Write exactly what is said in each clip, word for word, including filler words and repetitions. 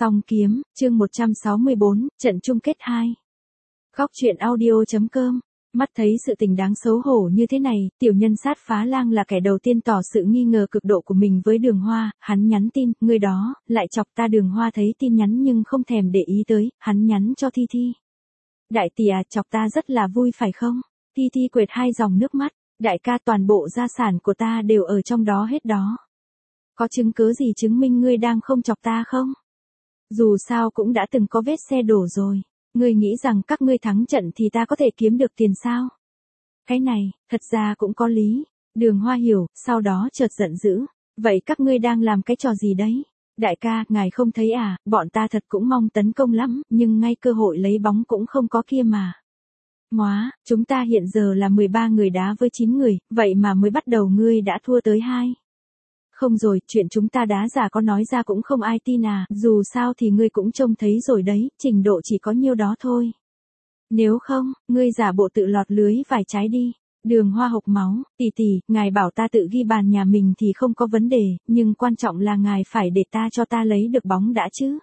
Song kiếm, chương một trăm sáu mươi bốn, trận chung kết hai. Góc truyện audio chấm com. Mắt thấy sự tình đáng xấu hổ như thế này, tiểu nhân Sát Phá Lang là kẻ đầu tiên tỏ sự nghi ngờ cực độ của mình với Đường Hoa, hắn nhắn tin, người đó, lại chọc ta. Đường Hoa thấy tin nhắn nhưng không thèm để ý tới, hắn nhắn cho Thi Thi. Đại tỷ à, chọc ta rất là vui phải không? Thi Thi quệt hai dòng nước mắt, đại ca, toàn bộ gia sản của ta đều ở trong đó hết đó. Có chứng cứ gì chứng minh ngươi đang không chọc ta không? Dù sao cũng đã từng có vết xe đổ rồi. Ngươi nghĩ rằng các ngươi thắng trận thì ta có thể kiếm được tiền sao? Cái này, thật ra cũng có lý. Đường Hoa hiểu, sau đó chợt giận dữ. Vậy các ngươi đang làm cái trò gì đấy? Đại ca, ngài không thấy à, bọn ta thật cũng mong tấn công lắm, nhưng ngay cơ hội lấy bóng cũng không có kia mà. Móa, chúng ta hiện giờ là mười ba người đá với chín người, vậy mà mới bắt đầu ngươi đã thua tới hai. Không rồi, chuyện chúng ta đá giả có nói ra cũng không ai tin à, dù sao thì ngươi cũng trông thấy rồi đấy, trình độ chỉ có nhiêu đó thôi. Nếu không, ngươi giả bộ tự lọt lưới vài trái đi. Đường Hoa hộc máu, tỷ tỷ, ngài bảo ta tự ghi bàn nhà mình thì không có vấn đề, nhưng quan trọng là ngài phải để ta cho ta lấy được bóng đã chứ.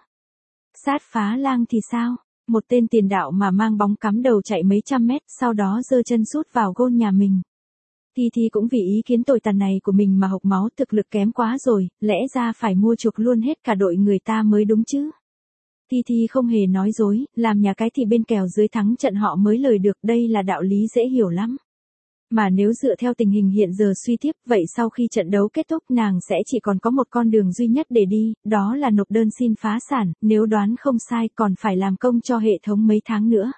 Sát Phá Lang thì sao? Một tên tiền đạo mà mang bóng cắm đầu chạy mấy trăm mét, sau đó giơ chân sút vào gôn nhà mình. Thi Thi cũng vì ý kiến tồi tàn này của mình mà hộc máu, thực lực kém quá rồi, lẽ ra phải mua chuộc luôn hết cả đội người ta mới đúng chứ. Thi Thi không hề nói dối, làm nhà cái thì bên kèo dưới thắng trận họ mới lời được, đây là đạo lý dễ hiểu lắm. Mà nếu dựa theo tình hình hiện giờ suy tiếp, vậy sau khi trận đấu kết thúc nàng sẽ chỉ còn có một con đường duy nhất để đi, đó là nộp đơn xin phá sản, nếu đoán không sai còn phải làm công cho hệ thống mấy tháng nữa.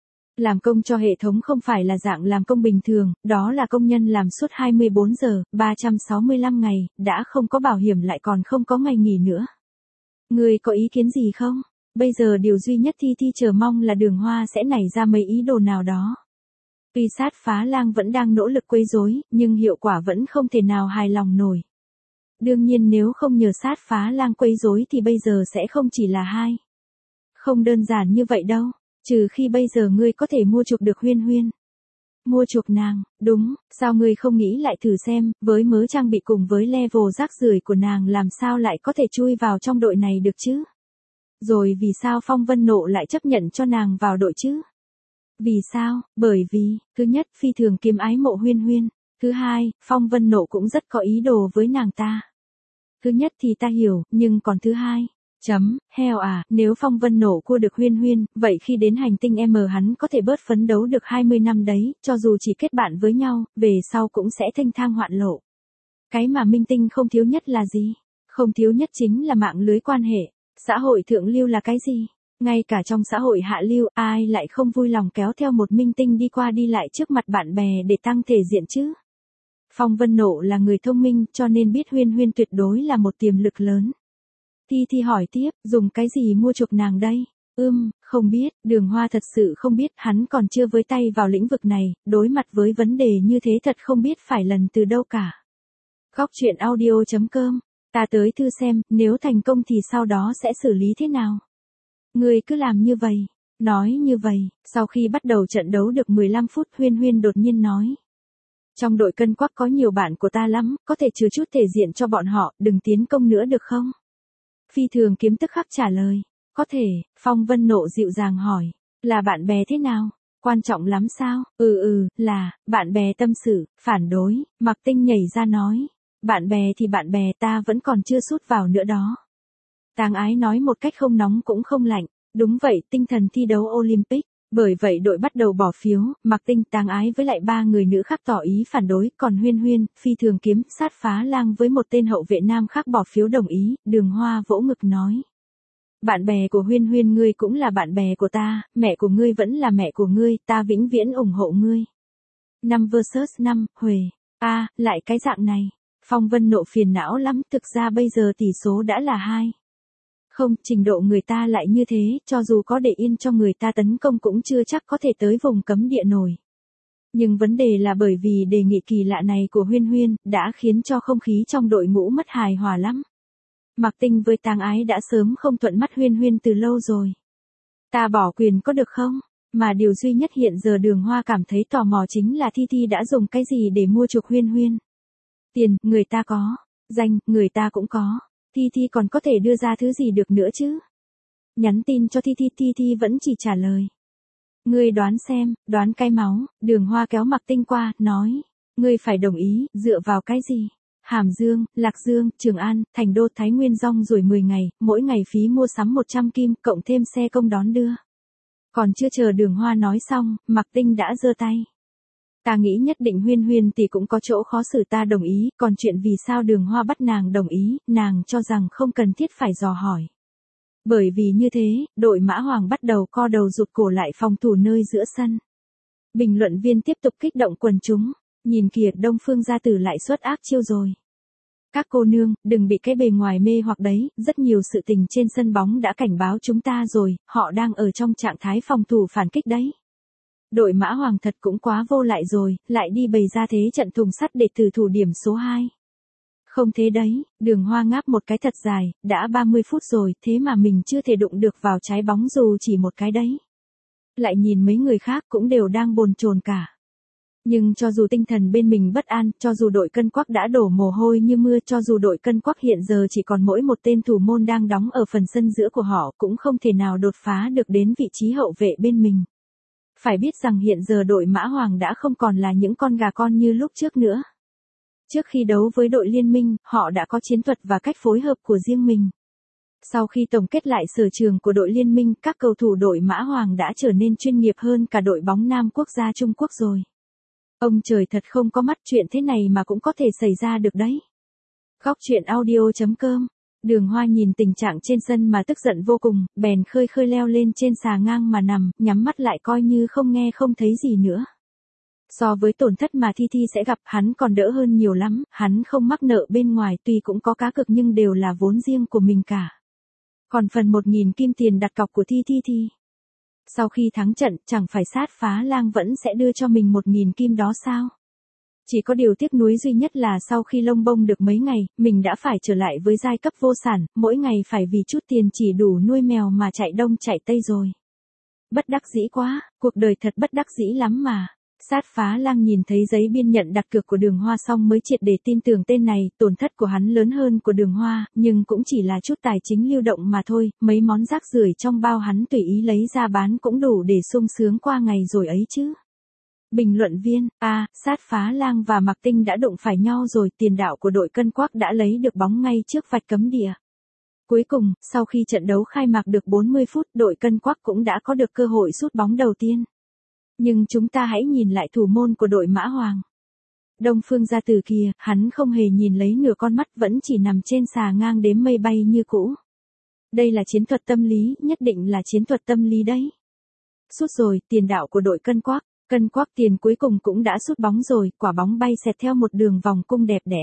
Làm công cho hệ thống không phải là dạng làm công bình thường, đó là công nhân làm suốt hai mươi bốn giờ, ba trăm sáu mươi lăm ngày, đã không có bảo hiểm lại còn không có ngày nghỉ nữa. Ngươi có ý kiến gì không? Bây giờ điều duy nhất Thi Thi chờ mong là Đường Hoa sẽ nảy ra mấy ý đồ nào đó. Tuy Sát Phá Lang vẫn đang nỗ lực quấy rối, nhưng hiệu quả vẫn không thể nào hài lòng nổi. Đương nhiên nếu không nhờ Sát Phá Lang quấy rối thì bây giờ sẽ không chỉ là hai. Không đơn giản như vậy đâu. Trừ khi bây giờ ngươi có thể mua chuộc được Huyên Huyên. Mua chuộc nàng, đúng, sao ngươi không nghĩ lại thử xem, với mớ trang bị cùng với level rác rưởi của nàng làm sao lại có thể chui vào trong đội này được chứ? Rồi vì sao Phong Vân Nộ lại chấp nhận cho nàng vào đội chứ? Vì sao? Bởi vì, thứ nhất, phi thường kiếm ái mộ Huyên Huyên. Thứ hai, Phong Vân Nộ cũng rất có ý đồ với nàng ta. Thứ nhất thì ta hiểu, nhưng còn thứ hai... Chấm, heo à, nếu Phong Vân Nộ cua được Huyên Huyên, vậy khi đến hành tinh M hắn có thể bớt phấn đấu được hai mươi năm đấy, cho dù chỉ kết bạn với nhau, về sau cũng sẽ thênh thang hoạn lộ. Cái mà minh tinh không thiếu nhất là gì? Không thiếu nhất chính là mạng lưới quan hệ. Xã hội thượng lưu là cái gì? Ngay cả trong xã hội hạ lưu, ai lại không vui lòng kéo theo một minh tinh đi qua đi lại trước mặt bạn bè để tăng thể diện chứ? Phong Vân Nộ là người thông minh, cho nên biết Huyên Huyên tuyệt đối là một tiềm lực lớn. Thi Thi hỏi tiếp, dùng cái gì mua chuộc nàng đây? Ưm, không biết, Đường Hoa thật sự không biết, hắn còn chưa với tay vào lĩnh vực này, đối mặt với vấn đề như thế thật không biết phải lần từ đâu cả. Góc truyện audio chấm com, ta tới thư xem, nếu thành công thì sau đó sẽ xử lý thế nào? Ngươi cứ làm như vậy, nói như vậy, sau khi bắt đầu trận đấu được mười lăm phút Huyên Huyên đột nhiên nói. Trong đội cân quắc có nhiều bạn của ta lắm, có thể trừ chút thể diện cho bọn họ, đừng tiến công nữa được không? Phi Thường Kiếm tức khắc trả lời, có thể. Phong Vân Nộ dịu dàng hỏi, là bạn bè thế nào? Quan trọng lắm sao? Ừ ừ, là, bạn bè tâm sự, phản đối. Mạc Tinh nhảy ra nói, bạn bè thì bạn bè, ta vẫn còn chưa sút vào nữa đó. Tàng Ái nói một cách không nóng cũng không lạnh, đúng vậy, tinh thần thi đấu Olympic. Bởi vậy đội bắt đầu bỏ phiếu, Mạc Tinh, Tàng Ái với lại ba người nữ khác tỏ ý phản đối, còn Huyên Huyên, Phi Thường Kiếm, Sát Phá Lang với một tên hậu vệ nam khác bỏ phiếu đồng ý. Đường Hoa vỗ ngực nói. Bạn bè của Huyên Huyên ngươi cũng là bạn bè của ta, mẹ của ngươi vẫn là mẹ của ngươi, ta vĩnh viễn ủng hộ ngươi. năm versus năm, Huề. A, à, lại cái dạng này. Phong Vân Nộ phiền não lắm, thực ra bây giờ tỷ số đã là hai. Không, trình độ người ta lại như thế, cho dù có để yên cho người ta tấn công cũng chưa chắc có thể tới vùng cấm địa nổi. Nhưng vấn đề là bởi vì đề nghị kỳ lạ này của Huyên Huyên, đã khiến cho không khí trong đội ngũ mất hài hòa lắm. Mạc Tinh với Tàng Ái đã sớm không thuận mắt Huyên Huyên từ lâu rồi. Ta bỏ quyền có được không? Mà điều duy nhất hiện giờ Đường Hoa cảm thấy tò mò chính là Thi Thi đã dùng cái gì để mua chuộc Huyên Huyên. Tiền, người ta có. Danh, người ta cũng có. Thi Thi còn có thể đưa ra thứ gì được nữa chứ? Nhắn tin cho Thi Thi, Thi Thi vẫn chỉ trả lời. Ngươi đoán xem, đoán cái máu, Đường Hoa kéo Mạc Tinh qua, nói. Ngươi phải đồng ý, dựa vào cái gì? Hàm Dương, Lạc Dương, Trường An, Thành Đô, Thái Nguyên rong ruổi mười ngày, mỗi ngày phí mua sắm một trăm kim, cộng thêm xe công đón đưa. Còn chưa chờ Đường Hoa nói xong, Mạc Tinh đã giơ tay. Ta nghĩ nhất định Huyên Huyên thì cũng có chỗ khó xử ta đồng ý, còn chuyện vì sao Đường Hoa bắt nàng đồng ý, nàng cho rằng không cần thiết phải dò hỏi. Bởi vì như thế, đội Mã Hoàng bắt đầu co đầu rụt cổ lại phòng thủ nơi giữa sân. Bình luận viên tiếp tục kích động quần chúng, nhìn kìa Đông Phương gia tử lại xuất ác chiêu rồi. Các cô nương, đừng bị cái bề ngoài mê hoặc đấy, rất nhiều sự tình trên sân bóng đã cảnh báo chúng ta rồi, họ đang ở trong trạng thái phòng thủ phản kích đấy. Đội Mã Hoàng thật cũng quá vô lại rồi, lại đi bày ra thế trận thùng sắt để từ thủ điểm số hai. Không thế đấy, Đường Hoa ngáp một cái thật dài, đã ba mươi phút rồi, thế mà mình chưa thể đụng được vào trái bóng dù chỉ một cái đấy. Lại nhìn mấy người khác cũng đều đang bồn chồn cả. Nhưng cho dù tinh thần bên mình bất an, cho dù đội Cân Quắc đã đổ mồ hôi như mưa, cho dù đội Cân Quắc hiện giờ chỉ còn mỗi một tên thủ môn đang đóng ở phần sân giữa của họ cũng không thể nào đột phá được đến vị trí hậu vệ bên mình. Phải biết rằng hiện giờ đội Mã Hoàng đã không còn là những con gà con như lúc trước nữa. Trước khi đấu với đội Liên Minh, họ đã có chiến thuật và cách phối hợp của riêng mình. Sau khi tổng kết lại sở trường của đội Liên Minh, các cầu thủ đội Mã Hoàng đã trở nên chuyên nghiệp hơn cả đội bóng nam quốc gia Trung Quốc rồi. Ông trời thật không có mắt, chuyện thế này mà cũng có thể xảy ra được đấy. Góc truyện audio chấm com. Đường Hoa nhìn tình trạng trên sân mà tức giận vô cùng, bèn khơi khơi leo lên trên xà ngang mà nằm, nhắm mắt lại coi như không nghe không thấy gì nữa. So với tổn thất mà Thi Thi sẽ gặp, hắn còn đỡ hơn nhiều lắm, hắn không mắc nợ bên ngoài, tuy cũng có cá cược nhưng đều là vốn riêng của mình cả. Còn phần một nghìn kim tiền đặt cọc của Thi Thi thì sau khi thắng trận, chẳng phải Sát Phá Lang vẫn sẽ đưa cho mình một nghìn kim đó sao? Chỉ có điều tiếc nuối duy nhất là sau khi lông bông được mấy ngày, mình đã phải trở lại với giai cấp vô sản, mỗi ngày phải vì chút tiền chỉ đủ nuôi mèo mà chạy đông chạy tây rồi. Bất đắc dĩ quá, cuộc đời thật bất đắc dĩ lắm mà. Sát Phá Lang nhìn thấy giấy biên nhận đặt cược của Đường Hoa xong mới triệt để tin tưởng tên này, tổn thất của hắn lớn hơn của Đường Hoa, nhưng cũng chỉ là chút tài chính lưu động mà thôi, mấy món rác rưởi trong bao hắn tùy ý lấy ra bán cũng đủ để sung sướng qua ngày rồi ấy chứ. Bình luận viên, a, à, Sát Phá Lang và Mạc Tinh đã đụng phải nhau rồi, tiền đạo của đội Cân Quắc đã lấy được bóng ngay trước vạch cấm địa. Cuối cùng, sau khi trận đấu khai mạc được bốn mươi phút, đội Cân Quắc cũng đã có được cơ hội sút bóng đầu tiên. Nhưng chúng ta hãy nhìn lại thủ môn của đội Mã Hoàng. Đông Phương gia tử kìa, hắn không hề nhìn lấy nửa con mắt, vẫn chỉ nằm trên xà ngang đếm mây bay như cũ. Đây là chiến thuật tâm lý, nhất định là chiến thuật tâm lý đấy. Sút rồi, tiền đạo của đội Cân Quắc. Cân Quắc Tiền cuối cùng cũng đã sút bóng rồi, quả bóng bay xẹt theo một đường vòng cung đẹp đẽ.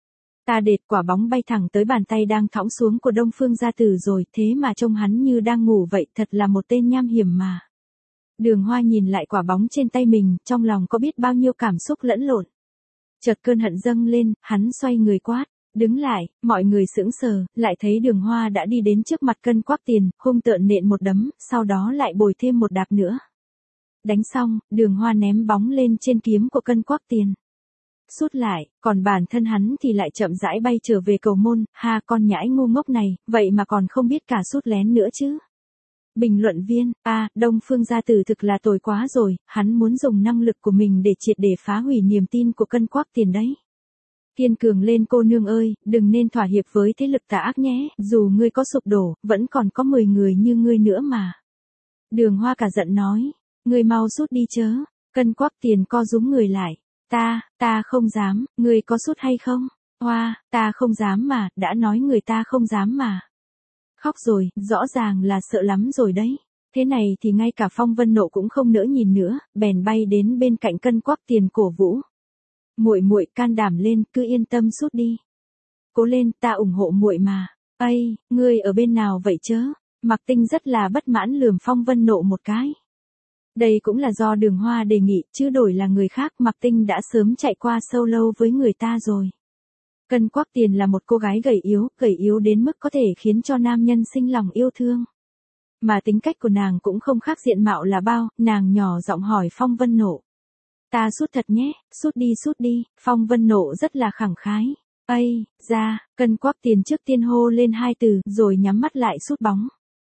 Ta đệt, quả bóng bay thẳng tới bàn tay đang thõng xuống của Đông Phương gia tử rồi, thế mà trông hắn như đang ngủ vậy, thật là một tên nham hiểm mà. Đường Hoa nhìn lại quả bóng trên tay mình, trong lòng có biết bao nhiêu cảm xúc lẫn lộn. Chợt cơn hận dâng lên, hắn xoay người quát, đứng lại, mọi người sững sờ, lại thấy Đường Hoa đã đi đến trước mặt Cân Quắc Tiền, hung tợn nện một đấm, sau đó lại bồi thêm một đạp nữa. Đánh xong, Đường Hoa ném bóng lên trên kiếm của Cân Quắc Tiền. Sút lại, còn bản thân hắn thì lại chậm rãi bay trở về cầu môn, ha, con nhãi ngu ngốc này, vậy mà còn không biết cả sút lén nữa chứ. Bình luận viên, a, à, Đông Phương gia tử thực là tồi quá rồi, hắn muốn dùng năng lực của mình để triệt để phá hủy niềm tin của Cân Quắc Tiền đấy. Kiên cường lên cô nương ơi, đừng nên thỏa hiệp với thế lực tà ác nhé, dù ngươi có sụp đổ, vẫn còn có mười người như ngươi nữa mà. Đường Hoa cả giận nói, ngươi mau sút đi chớ. Cân Quắc Tiền co rúm người lại, ta, ta không dám, ngươi có sút hay không? Hoa, ta không dám mà, đã nói người ta không dám mà. Khóc rồi, rõ ràng là sợ lắm rồi đấy. Thế này thì ngay cả Phong Vân Nộ cũng không nỡ nhìn nữa, bèn bay đến bên cạnh Cân Quắc Tiền cổ vũ. Muội muội can đảm lên, cứ yên tâm sút đi. Cố lên, ta ủng hộ muội mà. Ây, ngươi ở bên nào vậy chớ? Mạc Tinh rất là bất mãn lườm Phong Vân Nộ một cái. Đây cũng là do Đường Hoa đề nghị, chứ đổi là người khác, Mạc Tinh đã sớm chạy qua solo với người ta rồi. Cân Quắc Tiền là một cô gái gầy yếu, gầy yếu đến mức có thể khiến cho nam nhân sinh lòng yêu thương. Mà tính cách của nàng cũng không khác diện mạo là bao, nàng nhỏ giọng hỏi Phong Vân Nộ. Ta sút thật nhé, sút đi sút đi, Phong Vân Nộ rất là khẳng khái. Ây, ra, Cân Quắc Tiền trước tiên hô lên hai từ, rồi nhắm mắt lại sút bóng.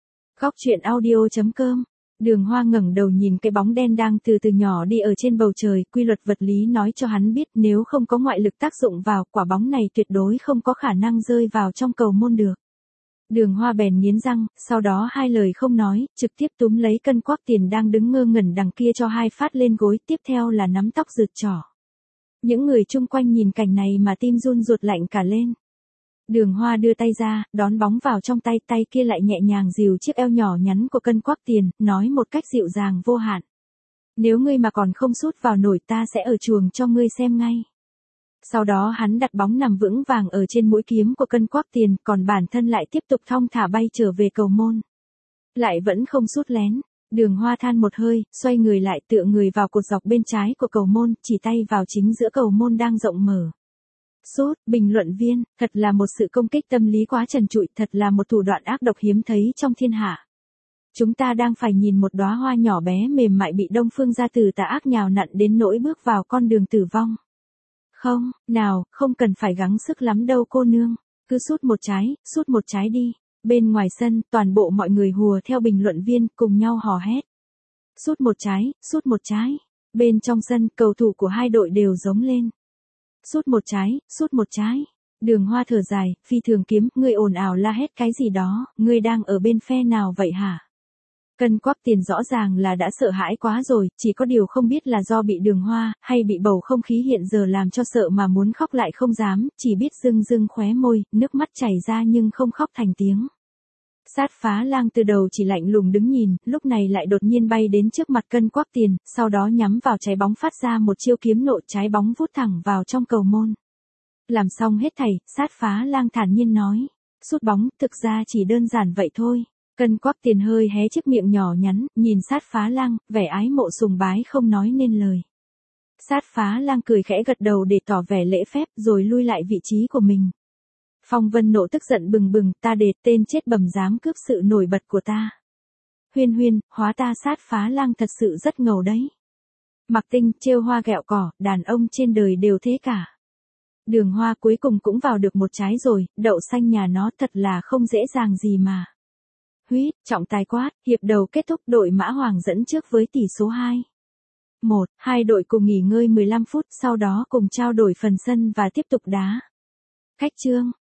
Khóc chuyện audio.com. Đường Hoa ngẩng đầu nhìn cái bóng đen đang từ từ nhỏ đi ở trên bầu trời, quy luật vật lý nói cho hắn biết nếu không có ngoại lực tác dụng vào, quả bóng này tuyệt đối không có khả năng rơi vào trong cầu môn được. Đường Hoa bèn nghiến răng, sau đó hai lời không nói, trực tiếp túm lấy cân quắc tiền đang đứng ngơ ngẩn đằng kia cho hai phát lên gối, tiếp theo là nắm tóc rượt trỏ. Những người chung quanh nhìn cảnh này mà tim run ruột lạnh cả lên. Đường Hoa đưa tay ra, đón bóng vào trong tay, tay kia lại nhẹ nhàng dìu chiếc eo nhỏ nhắn của cân quắc tiền, nói một cách dịu dàng vô hạn. Nếu ngươi mà còn không sút vào nổi ta sẽ ở chuồng cho ngươi xem ngay. Sau đó hắn đặt bóng nằm vững vàng ở trên mũi kiếm của cân quắc tiền, còn bản thân lại tiếp tục thong thả bay trở về cầu môn. Lại vẫn không sút lén. Đường Hoa than một hơi, xoay người lại tựa người vào cột dọc bên trái của cầu môn, chỉ tay vào chính giữa cầu môn đang rộng mở. Sút, bình luận viên, thật là một sự công kích tâm lý quá trần trụi, thật là một thủ đoạn ác độc hiếm thấy trong thiên hạ. Chúng ta đang phải nhìn một đóa hoa nhỏ bé mềm mại bị Đông Phương gia tử tà ác nhào nặn đến nỗi bước vào con đường tử vong. Không, nào, không cần phải gắng sức lắm đâu cô nương, cứ sút một trái, sút một trái đi. Bên ngoài sân, toàn bộ mọi người hùa theo bình luận viên, cùng nhau hò hét. Sút một trái, sút một trái. Bên trong sân, cầu thủ của hai đội đều giống lên. Sút một trái, sút một trái. Đường Hoa thở dài, phi thường kiếm, ngươi ồn ào la hét cái gì đó, ngươi đang ở bên phe nào vậy hả? Cân quắc tiền rõ ràng là đã sợ hãi quá rồi, chỉ có điều không biết là do bị Đường Hoa, hay bị bầu không khí hiện giờ làm cho sợ mà muốn khóc lại không dám, chỉ biết rưng rưng khóe môi, nước mắt chảy ra nhưng không khóc thành tiếng. Sát Phá Lang từ đầu chỉ lạnh lùng đứng nhìn, lúc này lại đột nhiên bay đến trước mặt cân quắc tiền, sau đó nhắm vào trái bóng phát ra một chiêu kiếm nộ, trái bóng vút thẳng vào trong cầu môn. Làm xong hết thảy, Sát Phá Lang thản nhiên nói, sút bóng, thực ra chỉ đơn giản vậy thôi. Cân quắc tiền hơi hé chiếc miệng nhỏ nhắn, nhìn Sát Phá Lang, vẻ ái mộ sùng bái không nói nên lời. Sát Phá Lang cười khẽ gật đầu để tỏ vẻ lễ phép rồi lui lại vị trí của mình. Phong Vân Nộ tức giận bừng bừng, ta để tên chết bầm dám cướp sự nổi bật của ta. Huyên huyên, hóa ta Sát Phá Lang thật sự rất ngầu đấy. Mặc Tinh, trêu hoa ghẹo cỏ, đàn ông trên đời đều thế cả. Đường Hoa cuối cùng cũng vào được một trái rồi, đậu xanh nhà nó thật là không dễ dàng gì mà. Huýt, trọng tài quát, hiệp đầu kết thúc, đội Mã Hoàng dẫn trước với tỷ số hai. một, hai đội cùng nghỉ ngơi mười lăm phút, sau đó cùng trao đổi phần sân và tiếp tục đá. Khách trương.